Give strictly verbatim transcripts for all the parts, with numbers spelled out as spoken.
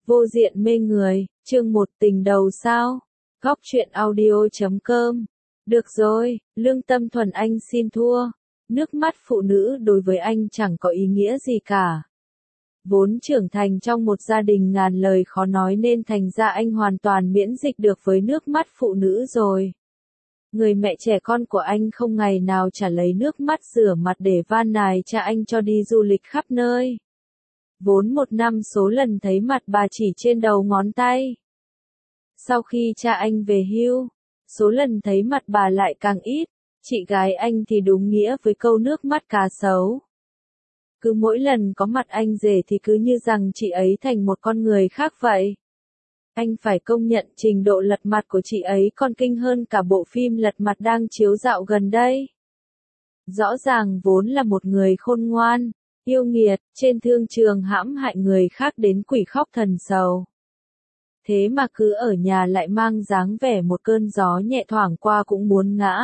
Vô diện mê người, chương một tình đầu sao? Góc truyện audio chấm com. Được rồi, lương tâm thuần anh xin thua. Nước mắt phụ nữ đối với anh chẳng có ý nghĩa gì cả. Vốn trưởng thành trong một gia đình ngàn lời khó nói nên thành ra anh hoàn toàn miễn dịch được với nước mắt phụ nữ rồi. Người mẹ trẻ con của anh không ngày nào chả lấy nước mắt rửa mặt để van nài cha anh cho đi du lịch khắp nơi. Vốn một năm số lần thấy mặt bà chỉ trên đầu ngón tay. Sau khi cha anh về hưu, số lần thấy mặt bà lại càng ít, chị gái anh thì đúng nghĩa với câu nước mắt cá sấu. Cứ mỗi lần có mặt anh rể thì cứ như rằng chị ấy thành một con người khác vậy. Anh phải công nhận trình độ lật mặt của chị ấy còn kinh hơn cả bộ phim lật mặt đang chiếu dạo gần đây. Rõ ràng vốn là một người khôn ngoan, yêu nghiệt, trên thương trường hãm hại người khác đến quỷ khóc thần sầu. Thế mà cứ ở nhà lại mang dáng vẻ một cơn gió nhẹ thoảng qua cũng muốn ngã.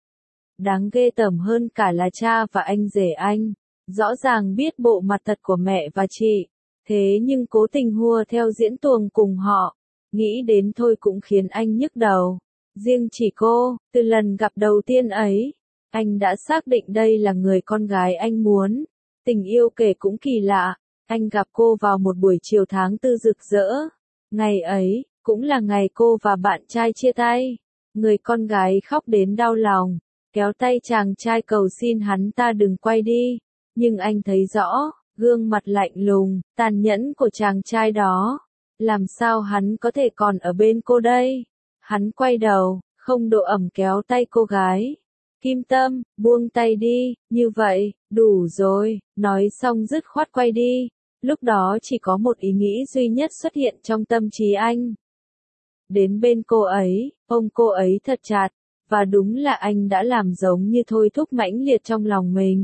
Đáng ghê tởm hơn cả là cha và anh rể anh, rõ ràng biết bộ mặt thật của mẹ và chị, thế nhưng cố tình hùa theo diễn tuồng cùng họ, nghĩ đến thôi cũng khiến anh nhức đầu. Riêng chỉ cô, từ lần gặp đầu tiên ấy, anh đã xác định đây là người con gái anh muốn. Tình yêu kể cũng kỳ lạ, anh gặp cô vào một buổi chiều tháng tư rực rỡ. Ngày ấy, cũng là ngày cô và bạn trai chia tay. Người con gái khóc đến đau lòng, kéo tay chàng trai cầu xin hắn ta đừng quay đi. Nhưng anh thấy rõ, gương mặt lạnh lùng, tàn nhẫn của chàng trai đó. Làm sao hắn có thể còn ở bên cô đây? Hắn quay đầu, không độ ẩm kéo tay cô gái. Kim Tâm, buông tay đi, như vậy, đủ rồi, nói xong dứt khoát quay đi. Lúc đó chỉ có một ý nghĩ duy nhất xuất hiện trong tâm trí anh. Đến bên cô ấy, ôm cô ấy thật chặt, và đúng là anh đã làm giống như thôi thúc mãnh liệt trong lòng mình.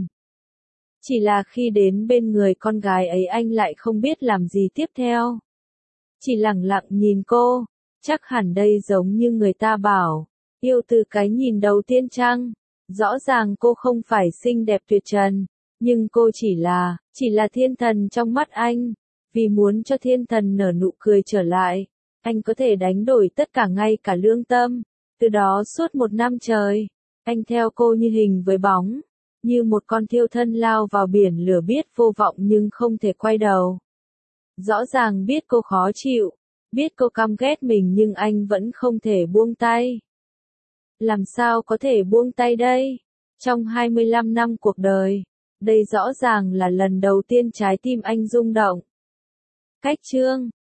Chỉ là khi đến bên người con gái ấy anh lại không biết làm gì tiếp theo. Chỉ lặng lặng nhìn cô, chắc hẳn đây giống như người ta bảo, yêu từ cái nhìn đầu tiên chăng? Rõ ràng cô không phải xinh đẹp tuyệt trần, nhưng cô chỉ là, chỉ là thiên thần trong mắt anh. Vì muốn cho thiên thần nở nụ cười trở lại, anh có thể đánh đổi tất cả ngay cả lương tâm. Từ đó suốt một năm trời, anh theo cô như hình với bóng, như một con thiêu thân lao vào biển lửa biết vô vọng nhưng không thể quay đầu. Rõ ràng biết cô khó chịu, biết cô căm ghét mình nhưng anh vẫn không thể buông tay. Làm sao có thể buông tay đây? Trong hai mươi lăm năm cuộc đời, đây rõ ràng là lần đầu tiên trái tim anh rung động. Cách chương